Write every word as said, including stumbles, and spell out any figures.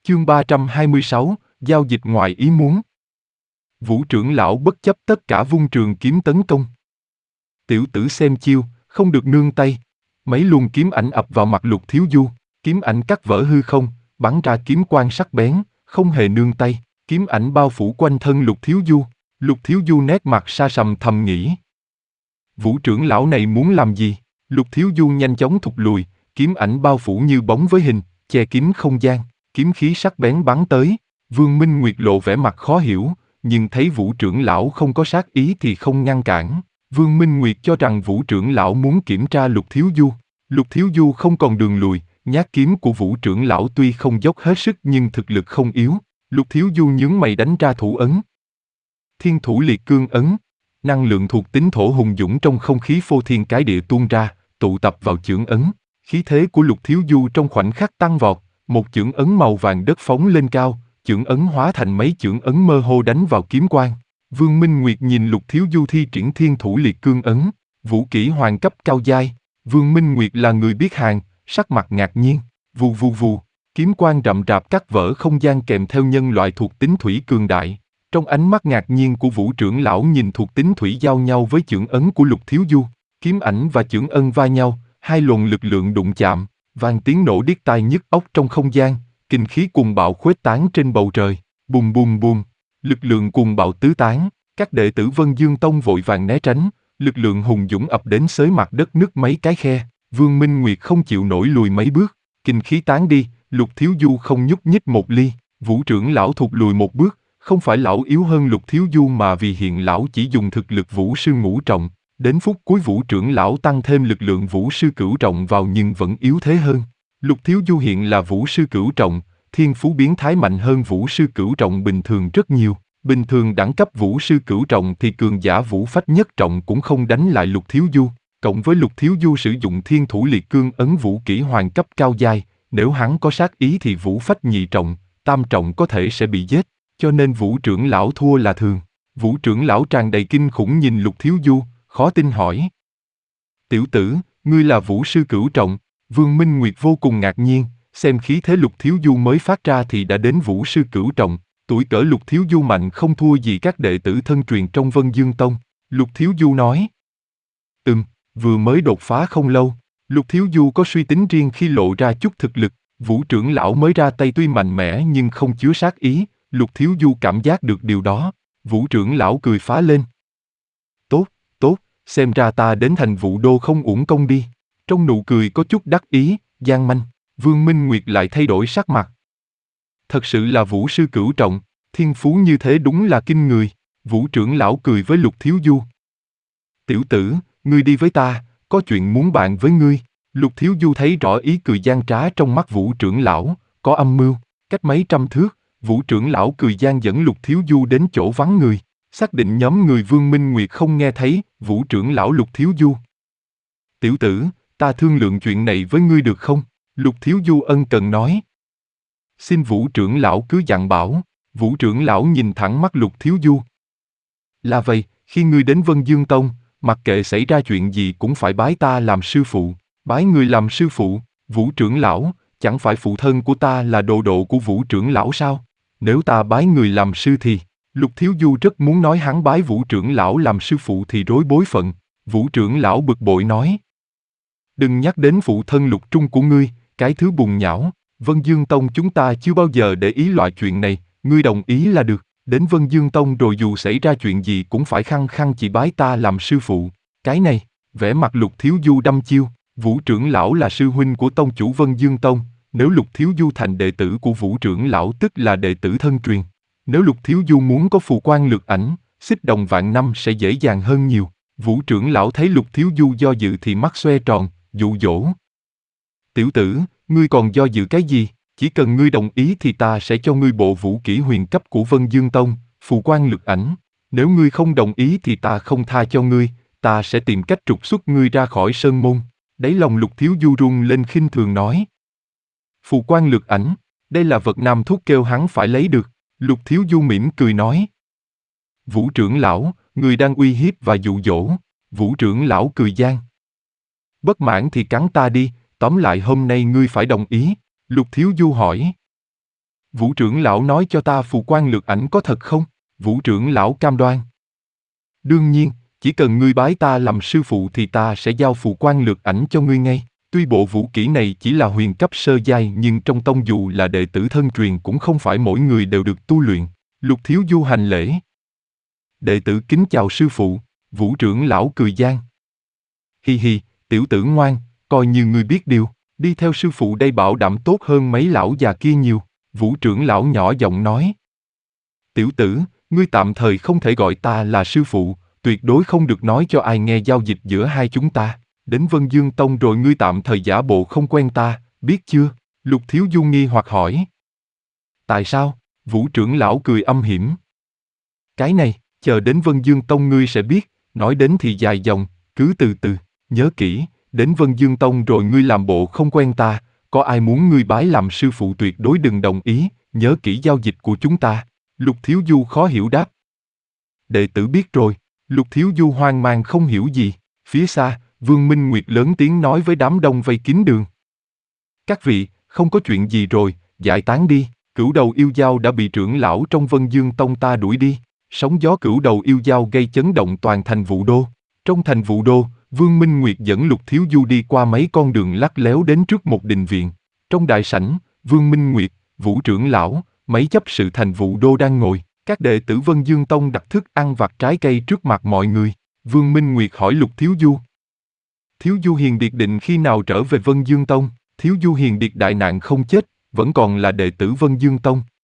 Chương ba trăm hai mươi sáu, giao dịch ngoài ý muốn. Vũ trưởng lão bất chấp tất cả vung trường kiếm tấn công. Tiểu tử xem chiêu, không được nương tay. Mấy luồng kiếm ảnh ập vào mặt Lục Thiếu Du, kiếm ảnh cắt vỡ hư không, bắn ra kiếm quang sắc bén, không hề nương tay. Kiếm ảnh bao phủ quanh thân Lục Thiếu Du. Lục Thiếu Du nét mặt sa sầm thầm nghĩ. Vũ trưởng lão này muốn làm gì? Lục Thiếu Du nhanh chóng thụt lùi, kiếm ảnh bao phủ như bóng với hình, che kín không gian. Kiếm khí sắc bén bắn tới. Vương Minh Nguyệt lộ vẻ mặt khó hiểu, nhưng thấy Vũ trưởng lão không có sát ý thì không ngăn cản. Vương Minh Nguyệt cho rằng Vũ trưởng lão muốn kiểm tra Lục Thiếu Du. Lục Thiếu Du không còn đường lùi, nhát kiếm của Vũ trưởng lão tuy không dốc hết sức nhưng thực lực không yếu. Lục Thiếu Du nhướng mày đánh ra thủ ấn. Thiên thủ liệt cương ấn. Năng lượng thuộc tính thổ hùng dũng trong không khí phô thiên cái địa tuôn ra, tụ tập vào chưởng ấn. Khí thế của Lục Thiếu Du trong khoảnh khắc tăng vọt, một chưởng ấn màu vàng đất phóng lên cao, chưởng ấn hóa thành mấy chưởng ấn mơ hồ đánh vào kiếm quang. Vương Minh Nguyệt nhìn Lục Thiếu Du thi triển thiên thủ liệt cương ấn, vũ kỹ hoàng cấp cao giai. Vương Minh Nguyệt là người biết hàng, sắc mặt ngạc nhiên. Vù vù vù, kiếm quang rậm rạp cắt vỡ không gian kèm theo nhân loại thuộc tính thủy cường đại. Trong ánh mắt ngạc nhiên của Vũ trưởng lão nhìn thuộc tính thủy giao nhau với chưởng ấn của Lục Thiếu Du, kiếm ảnh và chưởng ân va nhau, hai luồng lực lượng đụng chạm, vang tiếng nổ điếc tai nhức óc trong không gian, kinh khí cuồng bạo khuếch tán trên bầu trời, bùm bùm bùm, lực lượng cuồng bạo tứ tán, các đệ tử Vân Dương Tông vội vàng né tránh, lực lượng hùng dũng ập đến xới mặt đất nứt mấy cái khe, Vương Minh Nguyệt không chịu nổi lùi mấy bước, kinh khí tán đi, Lục Thiếu Du không nhúc nhích một ly, Vũ trưởng lão thụt lùi một bước. Không phải lão yếu hơn Lục Thiếu Du mà vì hiện lão chỉ dùng thực lực vũ sư ngũ trọng, đến phút cuối Vũ trưởng lão tăng thêm lực lượng vũ sư cửu trọng vào nhưng vẫn yếu thế hơn. Lục Thiếu Du hiện là vũ sư cửu trọng, thiên phú biến thái mạnh hơn vũ sư cửu trọng bình thường rất nhiều. Bình thường đẳng cấp vũ sư cửu trọng thì cường giả vũ phách nhất trọng cũng không đánh lại Lục Thiếu Du. Cộng với Lục Thiếu Du sử dụng thiên thủ liệt cương ấn vũ kỹ hoàng cấp cao giai, nếu hắn có sát ý thì vũ phách nhị trọng, tam trọng có thể sẽ bị giết. Cho nên Vũ trưởng lão thua là thường. Vũ trưởng lão tràn đầy kinh khủng nhìn Lục Thiếu Du, khó tin hỏi. Tiểu tử, ngươi là vũ sư cửu trọng. Vương Minh Nguyệt vô cùng ngạc nhiên, xem khí thế Lục Thiếu Du mới phát ra thì đã đến vũ sư cửu trọng. Tuổi cỡ Lục Thiếu Du mạnh không thua gì các đệ tử thân truyền trong Vân Dương Tông. Lục Thiếu Du nói. Ừm, vừa mới đột phá không lâu. Lục Thiếu Du có suy tính riêng khi lộ ra chút thực lực. Vũ trưởng lão mới ra tay tuy mạnh mẽ nhưng không chứa sát ý. Lục Thiếu Du cảm giác được điều đó, Vũ trưởng lão cười phá lên. Tốt, tốt, xem ra ta đến thành Vũ Đô không uổng công đi. Trong nụ cười có chút đắc ý, gian manh, Vương Minh Nguyệt lại thay đổi sắc mặt. Thật sự là vũ sư cửu trọng, thiên phú như thế đúng là kinh người. Vũ trưởng lão cười với Lục Thiếu Du. Tiểu tử, ngươi đi với ta, có chuyện muốn bàn với ngươi. Lục Thiếu Du thấy rõ ý cười gian trá trong mắt Vũ trưởng lão, có âm mưu, cách mấy trăm thước. Vũ trưởng lão cười gian dẫn Lục Thiếu Du đến chỗ vắng người, xác định nhóm người Vương Minh Nguyệt không nghe thấy. Vũ trưởng lão Lục Thiếu Du. Tiểu tử, ta thương lượng chuyện này với ngươi được không? Lục Thiếu Du ân cần nói. Xin Vũ trưởng lão cứ dặn bảo. Vũ trưởng lão nhìn thẳng mắt Lục Thiếu Du. Là vậy, khi ngươi đến Vân Dương Tông, mặc kệ xảy ra chuyện gì cũng phải bái ta làm sư phụ. Bái ngươi làm sư phụ? Vũ trưởng lão, chẳng phải phụ thân của ta là đồ độ của Vũ trưởng lão sao? Nếu ta bái người làm sư thì, Lục Thiếu Du rất muốn nói hắn bái Vũ trưởng lão làm sư phụ thì rối bối phận. Vũ trưởng lão bực bội nói. Đừng nhắc đến phụ thân Lục Trung của ngươi, cái thứ bùn nhão. Vân Dương Tông chúng ta chưa bao giờ để ý loại chuyện này, ngươi đồng ý là được. Đến Vân Dương Tông rồi dù xảy ra chuyện gì cũng phải khăng khăng chỉ bái ta làm sư phụ. Cái này, vẻ mặt Lục Thiếu Du đăm chiêu. Vũ trưởng lão là sư huynh của tông chủ Vân Dương Tông. Nếu Lục Thiếu Du thành đệ tử của Vũ trưởng lão tức là đệ tử thân truyền. Nếu Lục Thiếu Du muốn có phù quan lược ảnh, xích đồng vạn năm sẽ dễ dàng hơn nhiều. Vũ trưởng lão thấy Lục Thiếu Du do dự thì mắt xoe tròn, dụ dỗ. Tiểu tử, ngươi còn do dự cái gì? Chỉ cần ngươi đồng ý thì ta sẽ cho ngươi bộ vũ kỹ huyền cấp của Vân Dương Tông, phù quan lược ảnh. Nếu ngươi không đồng ý thì ta không tha cho ngươi, ta sẽ tìm cách trục xuất ngươi ra khỏi sơn môn. Đáy lòng Lục Thiếu Du rung lên khinh thường nói. Phù quan lược ảnh, đây là vật nam thuốc kêu hắn phải lấy được. Lục Thiếu Du mỉm cười nói. Vũ trưởng lão, người đang uy hiếp và dụ dỗ. Vũ trưởng lão cười gian. Bất mãn thì cắn ta đi, tóm lại hôm nay ngươi phải đồng ý. Lục Thiếu Du hỏi. Vũ trưởng lão nói cho ta phù quan lược ảnh có thật không? Vũ trưởng lão cam đoan. Đương nhiên, chỉ cần ngươi bái ta làm sư phụ thì ta sẽ giao phù quan lược ảnh cho ngươi ngay. Tuy bộ vũ kỹ này chỉ là huyền cấp sơ giai nhưng trong tông dù là đệ tử thân truyền cũng không phải mỗi người đều được tu luyện. Lục Thiếu Du hành lễ. Đệ tử kính chào sư phụ. Vũ trưởng lão cười gian. Hi hi, tiểu tử ngoan, coi như ngươi biết điều, đi theo sư phụ đây bảo đảm tốt hơn mấy lão già kia nhiều. Vũ trưởng lão nhỏ giọng nói. Tiểu tử, ngươi tạm thời không thể gọi ta là sư phụ, tuyệt đối không được nói cho ai nghe giao dịch giữa hai chúng ta. Đến Vân Dương Tông rồi ngươi tạm thời giả bộ không quen ta, biết chưa? Lục Thiếu Du nghi hoặc hỏi. Tại sao? Vũ trưởng lão cười âm hiểm. Cái này, chờ đến Vân Dương Tông ngươi sẽ biết, nói đến thì dài dòng, cứ từ từ, nhớ kỹ, đến Vân Dương Tông rồi ngươi làm bộ không quen ta, có ai muốn ngươi bái làm sư phụ tuyệt đối đừng đồng ý, nhớ kỹ giao dịch của chúng ta. Lục Thiếu Du khó hiểu đáp. Đệ tử biết rồi. Lục Thiếu Du hoang mang không hiểu gì. Phía xa, Vương Minh Nguyệt lớn tiếng nói với đám đông vây kín đường. Các vị, không có chuyện gì rồi, giải tán đi. Cửu đầu yêu dao đã bị trưởng lão trong Vân Dương Tông ta đuổi đi. Sóng gió cửu đầu yêu dao gây chấn động toàn thành Vũ Đô. Trong thành Vũ Đô, Vương Minh Nguyệt dẫn Lục Thiếu Du đi qua mấy con đường lắc léo đến trước một đình viện. Trong đại sảnh, Vương Minh Nguyệt, Vũ trưởng lão, mấy chấp sự thành Vũ Đô đang ngồi. Các đệ tử Vân Dương Tông đặt thức ăn vặt trái cây trước mặt mọi người. Vương Minh Nguyệt hỏi Lục Thiếu Du. Thiếu Du Hiền Điệt định khi nào trở về Vân Dương Tông? Thiếu Du Hiền Điệt đại nạn không chết, vẫn còn là đệ tử Vân Dương Tông.